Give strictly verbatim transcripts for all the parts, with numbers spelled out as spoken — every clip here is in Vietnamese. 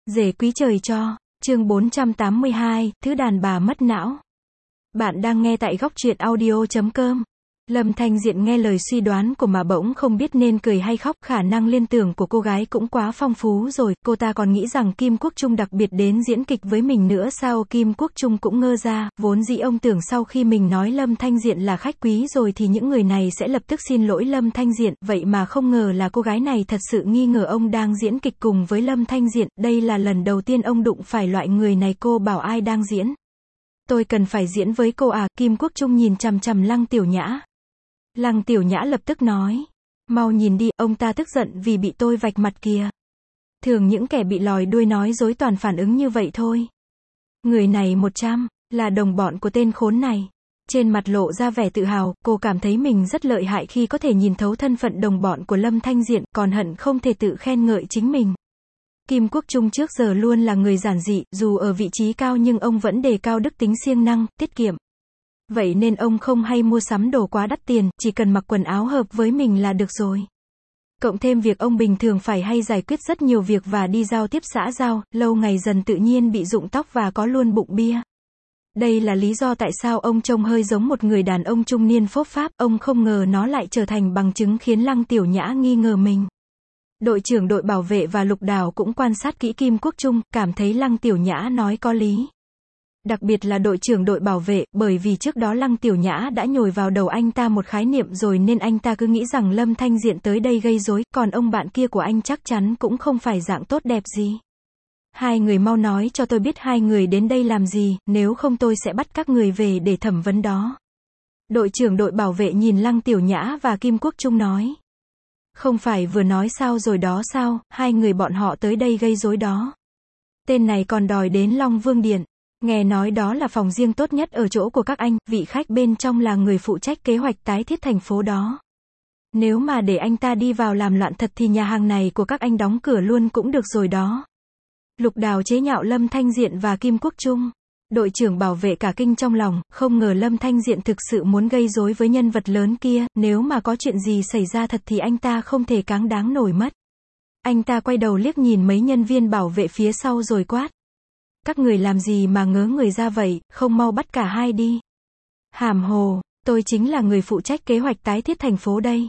Rể quý trời cho, chương bốn trăm tám mươi hai, thứ đàn bà mất não. Bạn đang nghe tại góc truyện audio chấm com. Lâm Thanh Diện nghe lời suy đoán của mà bỗng không biết nên cười hay khóc, khả năng liên tưởng của cô gái cũng quá phong phú rồi, cô ta còn nghĩ rằng Kim Quốc Trung đặc biệt đến diễn kịch với mình nữa sao. Kim Quốc Trung cũng ngơ ra, vốn dĩ ông tưởng sau khi mình nói Lâm Thanh Diện là khách quý rồi thì những người này sẽ lập tức xin lỗi Lâm Thanh Diện, vậy mà không ngờ là cô gái này thật sự nghi ngờ ông đang diễn kịch cùng với Lâm Thanh Diện, đây là lần đầu tiên ông đụng phải loại người này. Cô bảo ai đang diễn? Tôi cần phải diễn với cô à? Kim Quốc Trung nhìn chằm chằm Lăng Tiểu Nhã. Lăng Tiểu Nhã lập tức nói, mau nhìn đi, ông ta tức giận vì bị tôi vạch mặt kìa. Thường những kẻ bị lòi đuôi nói dối toàn phản ứng như vậy thôi. Người này một trăm, là đồng bọn của tên khốn này. Trên mặt lộ ra vẻ tự hào, cô cảm thấy mình rất lợi hại khi có thể nhìn thấu thân phận đồng bọn của Lâm Thanh Diện, còn hận không thể tự khen ngợi chính mình. Kim Quốc Trung trước giờ luôn là người giản dị, dù ở vị trí cao nhưng ông vẫn đề cao đức tính siêng năng, tiết kiệm. Vậy nên ông không hay mua sắm đồ quá đắt tiền, chỉ cần mặc quần áo hợp với mình là được rồi. Cộng thêm việc ông bình thường phải hay giải quyết rất nhiều việc và đi giao tiếp xã giao, lâu ngày dần tự nhiên bị rụng tóc và có luôn bụng bia. Đây là lý do tại sao ông trông hơi giống một người đàn ông trung niên phốp pháp, ông không ngờ nó lại trở thành bằng chứng khiến Lăng Tiểu Nhã nghi ngờ mình. Đội trưởng đội bảo vệ và Lục Đào cũng quan sát kỹ Kim Quốc Trung, cảm thấy Lăng Tiểu Nhã nói có lý. Đặc biệt là đội trưởng đội bảo vệ, bởi vì trước đó Lăng Tiểu Nhã đã nhồi vào đầu anh ta một khái niệm rồi nên anh ta cứ nghĩ rằng Lâm Thanh Diện tới đây gây rối, còn ông bạn kia của anh chắc chắn cũng không phải dạng tốt đẹp gì. Hai người mau nói cho tôi biết hai người đến đây làm gì, nếu không tôi sẽ bắt các người về để thẩm vấn đó. Đội trưởng đội bảo vệ nhìn Lăng Tiểu Nhã và Kim Quốc Trung nói. Không phải vừa nói sao rồi đó sao, hai người bọn họ tới đây gây rối đó. Tên này còn đòi đến Long Vương Điện. Nghe nói đó là phòng riêng tốt nhất ở chỗ của các anh, vị khách bên trong là người phụ trách kế hoạch tái thiết thành phố đó. Nếu mà để anh ta đi vào làm loạn thật thì nhà hàng này của các anh đóng cửa luôn cũng được rồi đó. Lục Đào chế nhạo Lâm Thanh Diện và Kim Quốc Trung. Đội trưởng bảo vệ cả kinh trong lòng, không ngờ Lâm Thanh Diện thực sự muốn gây rối với nhân vật lớn kia, nếu mà có chuyện gì xảy ra thật thì anh ta không thể cáng đáng nổi mất. Anh ta quay đầu liếc nhìn mấy nhân viên bảo vệ phía sau rồi quát. Các người làm gì mà ngớ người ra vậy, không mau bắt cả hai đi. Hàm hồ, tôi chính là người phụ trách kế hoạch tái thiết thành phố đây.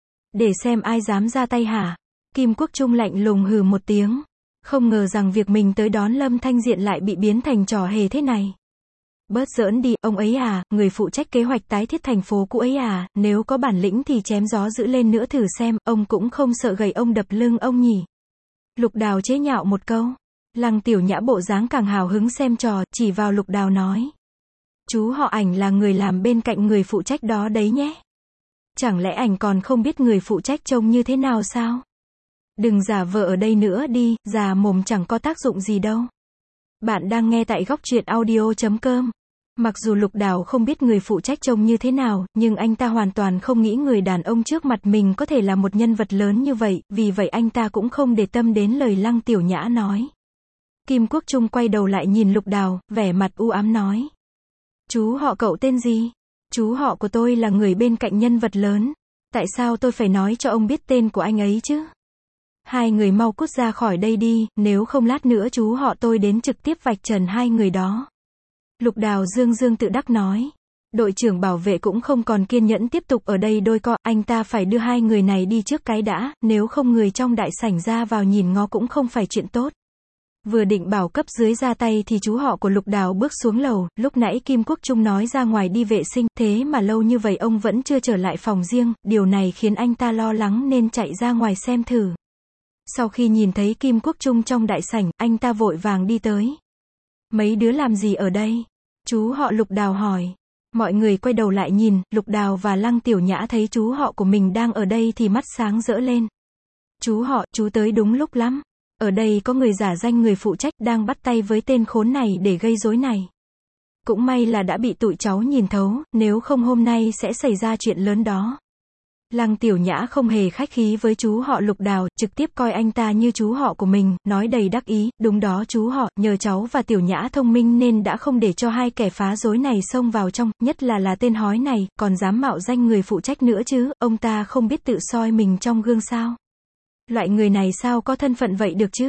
Để xem ai dám ra tay hả? Kim Quốc Trung lạnh lùng hừ một tiếng. Không ngờ rằng việc mình tới đón Lâm Thanh Diện lại bị biến thành trò hề thế này. Bớt giỡn đi, ông ấy à, người phụ trách kế hoạch tái thiết thành phố cũ ấy à, nếu có bản lĩnh thì chém gió giữ lên nữa thử xem, ông cũng không sợ gầy ông đập lưng ông nhỉ. Lục Đào chế nhạo một câu. Lăng Tiểu Nhã bộ dáng càng hào hứng xem trò, chỉ vào Lục Đào nói. Chú họ Ảnh là người làm bên cạnh người phụ trách đó đấy nhé. Chẳng lẽ Ảnh còn không biết người phụ trách trông như thế nào sao? Đừng giả vờ ở đây nữa đi, già mồm chẳng có tác dụng gì đâu. Bạn đang nghe tại góc truyện audio chấm com. Mặc dù Lục Đào không biết người phụ trách trông như thế nào, nhưng anh ta hoàn toàn không nghĩ người đàn ông trước mặt mình có thể là một nhân vật lớn như vậy, vì vậy anh ta cũng không để tâm đến lời Lăng Tiểu Nhã nói. Kim Quốc Trung quay đầu lại nhìn Lục Đào, vẻ mặt u ám nói. Chú họ cậu tên gì? Chú họ của tôi là người bên cạnh nhân vật lớn. Tại sao tôi phải nói cho ông biết tên của anh ấy chứ? Hai người mau cút ra khỏi đây đi, nếu không lát nữa chú họ tôi đến trực tiếp vạch trần hai người đó. Lục Đào dương dương tự đắc nói. Đội trưởng bảo vệ cũng không còn kiên nhẫn tiếp tục ở đây đôi co, anh ta phải đưa hai người này đi trước cái đã, nếu không người trong đại sảnh ra vào nhìn ngó cũng không phải chuyện tốt. Vừa định bảo cấp dưới ra tay thì chú họ của Lục Đào bước xuống lầu, lúc nãy Kim Quốc Trung nói ra ngoài đi vệ sinh, thế mà lâu như vậy ông vẫn chưa trở lại phòng riêng, điều này khiến anh ta lo lắng nên chạy ra ngoài xem thử. Sau khi nhìn thấy Kim Quốc Trung trong đại sảnh, anh ta vội vàng đi tới. Mấy đứa làm gì ở đây? Chú họ Lục Đào hỏi. Mọi người quay đầu lại nhìn, Lục Đào và Lăng Tiểu Nhã thấy chú họ của mình đang ở đây thì mắt sáng rỡ lên. Chú họ, chú tới đúng lúc lắm. Ở đây có người giả danh người phụ trách đang bắt tay với tên khốn này để gây rối này. Cũng may là đã bị tụi cháu nhìn thấu, nếu không hôm nay sẽ xảy ra chuyện lớn đó. Lăng Tiểu Nhã không hề khách khí với chú họ Lục Đào, trực tiếp coi anh ta như chú họ của mình, nói đầy đắc ý, đúng đó chú họ, nhờ cháu và Tiểu Nhã thông minh nên đã không để cho hai kẻ phá rối này xông vào trong, nhất là là tên hói này, còn dám mạo danh người phụ trách nữa chứ, ông ta không biết tự soi mình trong gương sao. Loại người này sao có thân phận vậy được chứ?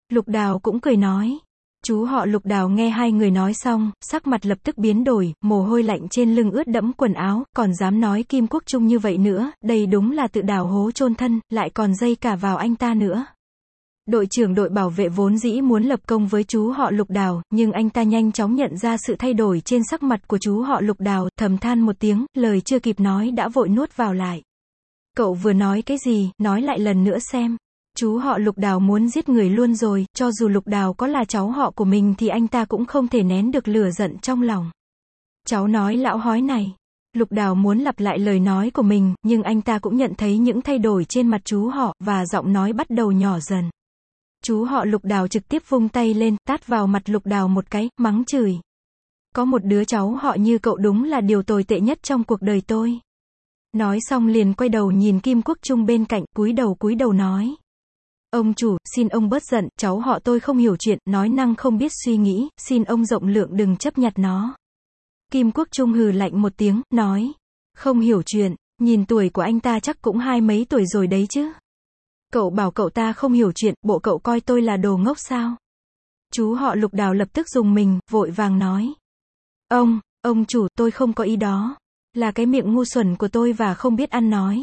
Lục Đào cũng cười nói. Chú họ Lục Đào nghe hai người nói xong, sắc mặt lập tức biến đổi, mồ hôi lạnh trên lưng ướt đẫm quần áo, còn dám nói Kim Quốc Trung như vậy nữa, đây đúng là tự đào hố chôn thân, lại còn dây cả vào anh ta nữa. Đội trưởng đội bảo vệ vốn dĩ muốn lập công với chú họ Lục Đào, nhưng anh ta nhanh chóng nhận ra sự thay đổi trên sắc mặt của chú họ Lục Đào, thầm than một tiếng, lời chưa kịp nói đã vội nuốt vào lại. Cậu vừa nói cái gì, nói lại lần nữa xem. Chú họ Lục Đào muốn giết người luôn rồi, cho dù Lục Đào có là cháu họ của mình thì anh ta cũng không thể nén được lửa giận trong lòng. Cháu nói lão hói này. Lục Đào muốn lặp lại lời nói của mình, nhưng anh ta cũng nhận thấy những thay đổi trên mặt chú họ, và giọng nói bắt đầu nhỏ dần. Chú họ Lục Đào trực tiếp vung tay lên, tát vào mặt Lục Đào một cái, mắng chửi. Có một đứa cháu họ như cậu đúng là điều tồi tệ nhất trong cuộc đời tôi. Nói xong liền quay đầu nhìn Kim Quốc Trung bên cạnh, cúi đầu cúi đầu nói. Ông chủ, xin ông bớt giận, cháu họ tôi không hiểu chuyện, nói năng không biết suy nghĩ, xin ông rộng lượng đừng chấp nhặt nó. Kim Quốc Trung hừ lạnh một tiếng, nói. Không hiểu chuyện, nhìn tuổi của anh ta chắc cũng hai mấy tuổi rồi đấy chứ. Cậu bảo cậu ta không hiểu chuyện, bộ cậu coi tôi là đồ ngốc sao? Chú họ Lục Đào lập tức rùng mình, vội vàng nói. Ông, ông chủ, tôi không có ý đó. Là cái miệng ngu xuẩn của tôi và không biết ăn nói.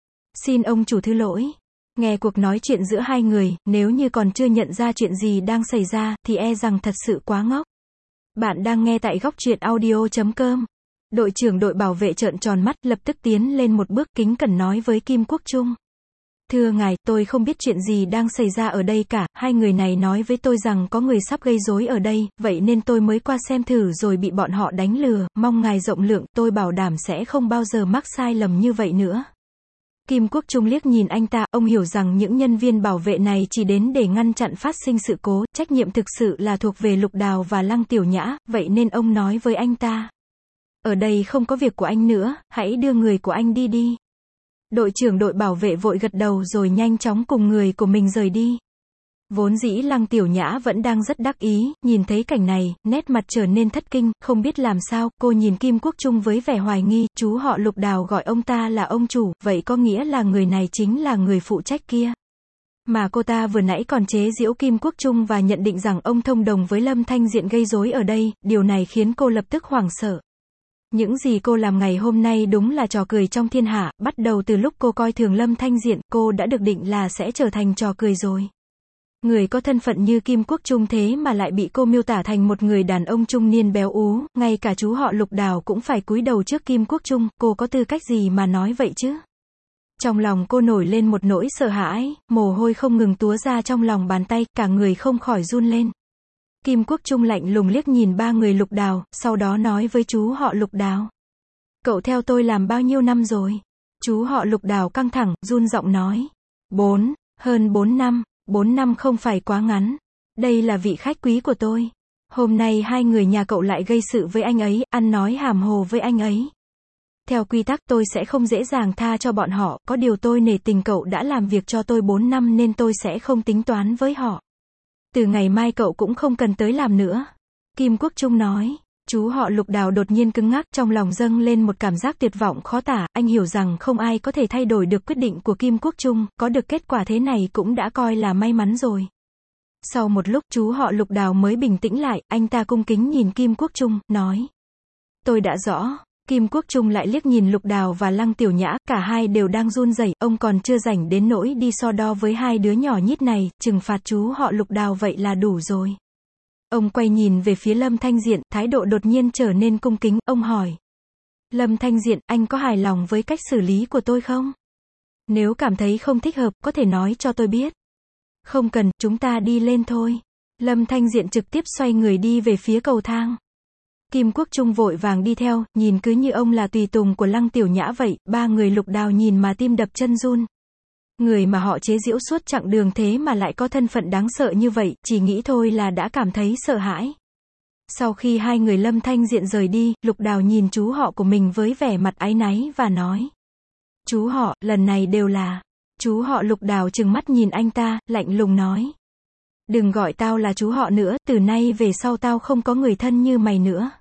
Xin ông chủ thứ lỗi. Nghe cuộc nói chuyện giữa hai người, nếu như còn chưa nhận ra chuyện gì đang xảy ra, thì e rằng thật sự quá ngốc. Bạn đang nghe tại góc truyện audio chấm com. Đội trưởng đội bảo vệ trợn tròn mắt, lập tức tiến lên một bước kính cẩn nói với Kim Quốc Trung. Thưa ngài, tôi không biết chuyện gì đang xảy ra ở đây cả, hai người này nói với tôi rằng có người sắp gây rối ở đây, vậy nên tôi mới qua xem thử rồi bị bọn họ đánh lừa, mong ngài rộng lượng, tôi bảo đảm sẽ không bao giờ mắc sai lầm như vậy nữa. Kim Quốc Trung liếc nhìn anh ta, ông hiểu rằng những nhân viên bảo vệ này chỉ đến để ngăn chặn phát sinh sự cố, trách nhiệm thực sự là thuộc về Lục Đào và Lăng Tiểu Nhã, vậy nên ông nói với anh ta. Ở đây không có việc của anh nữa, hãy đưa người của anh đi đi. Đội trưởng đội bảo vệ vội gật đầu rồi nhanh chóng cùng người của mình rời đi. Vốn dĩ Lăng Tiểu Nhã vẫn đang rất đắc ý, nhìn thấy cảnh này, nét mặt trở nên thất kinh, không biết làm sao, cô nhìn Kim Quốc Trung với vẻ hoài nghi, chú họ Lục Đào gọi ông ta là ông chủ, vậy có nghĩa là người này chính là người phụ trách kia. Mà cô ta vừa nãy còn chế giễu Kim Quốc Trung và nhận định rằng ông thông đồng với Lâm Thanh Diện gây rối ở đây, điều này khiến cô lập tức hoảng sợ. Những gì cô làm ngày hôm nay đúng là trò cười trong thiên hạ, bắt đầu từ lúc cô coi thường Lâm Thanh Diện, cô đã được định là sẽ trở thành trò cười rồi. Người có thân phận như Kim Quốc Trung thế mà lại bị cô miêu tả thành một người đàn ông trung niên béo ú, ngay cả chú họ Lục Đào cũng phải cúi đầu trước Kim Quốc Trung, cô có tư cách gì mà nói vậy chứ? Trong lòng cô nổi lên một nỗi sợ hãi, mồ hôi không ngừng túa ra trong lòng bàn tay, cả người không khỏi run lên. Kim Quốc Trung lạnh lùng liếc nhìn ba người Lục Đào, sau đó nói với chú họ Lục Đào. Cậu theo tôi làm bao nhiêu năm rồi? Chú họ Lục Đào căng thẳng, run giọng nói. Bốn, hơn bốn năm, bốn năm không phải quá ngắn. Đây là vị khách quý của tôi. Hôm nay hai người nhà cậu lại gây sự với anh ấy, ăn nói hàm hồ với anh ấy. Theo quy tắc tôi sẽ không dễ dàng tha cho bọn họ, có điều tôi nể tình cậu đã làm việc cho tôi bốn năm nên tôi sẽ không tính toán với họ. Từ ngày mai cậu cũng không cần tới làm nữa. Kim Quốc Trung nói. Chú họ Lục Đào đột nhiên cứng ngắc, trong lòng dâng lên một cảm giác tuyệt vọng khó tả, anh hiểu rằng không ai có thể thay đổi được quyết định của Kim Quốc Trung, có được kết quả thế này cũng đã coi là may mắn rồi. Sau một lúc chú họ Lục Đào mới bình tĩnh lại, anh ta cung kính nhìn Kim Quốc Trung, nói. Tôi đã rõ. Kim Quốc Trung lại liếc nhìn Lục Đào và Lăng Tiểu Nhã, cả hai đều đang run rẩy, ông còn chưa rảnh đến nỗi đi so đo với hai đứa nhỏ nhít này, trừng phạt chú họ Lục Đào vậy là đủ rồi. Ông quay nhìn về phía Lâm Thanh Diện, thái độ đột nhiên trở nên cung kính, ông hỏi. Lâm Thanh Diện, anh có hài lòng với cách xử lý của tôi không? Nếu cảm thấy không thích hợp, có thể nói cho tôi biết. Không cần, chúng ta đi lên thôi. Lâm Thanh Diện trực tiếp xoay người đi về phía cầu thang. Kim Quốc Trung vội vàng đi theo, nhìn cứ như ông là tùy tùng của Lăng Tiểu Nhã vậy, ba người Lục Đào nhìn mà tim đập chân run. Người mà họ chế giễu suốt chặng đường thế mà lại có thân phận đáng sợ như vậy, chỉ nghĩ thôi là đã cảm thấy sợ hãi. Sau khi hai người Lâm Thanh Diện rời đi, Lục Đào nhìn chú họ của mình với vẻ mặt áy náy và nói. Chú họ, lần này đều là. Chú họ Lục Đào trừng mắt nhìn anh ta, lạnh lùng nói. Đừng gọi tao là chú họ nữa, từ nay về sau tao không có người thân như mày nữa.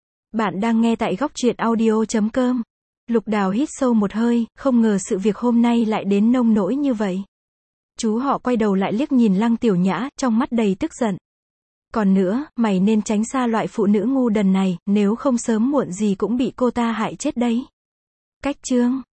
Bạn đang nghe tại góc truyện audio chấm com. Lục Đào hít sâu một hơi, không ngờ sự việc hôm nay lại đến nông nỗi như vậy. Chú họ quay đầu lại liếc nhìn Lăng Tiểu Nhã, trong mắt đầy tức giận. Còn nữa, mày nên tránh xa loại phụ nữ ngu đần này, nếu không sớm muộn gì cũng bị cô ta hại chết đấy. Cách chương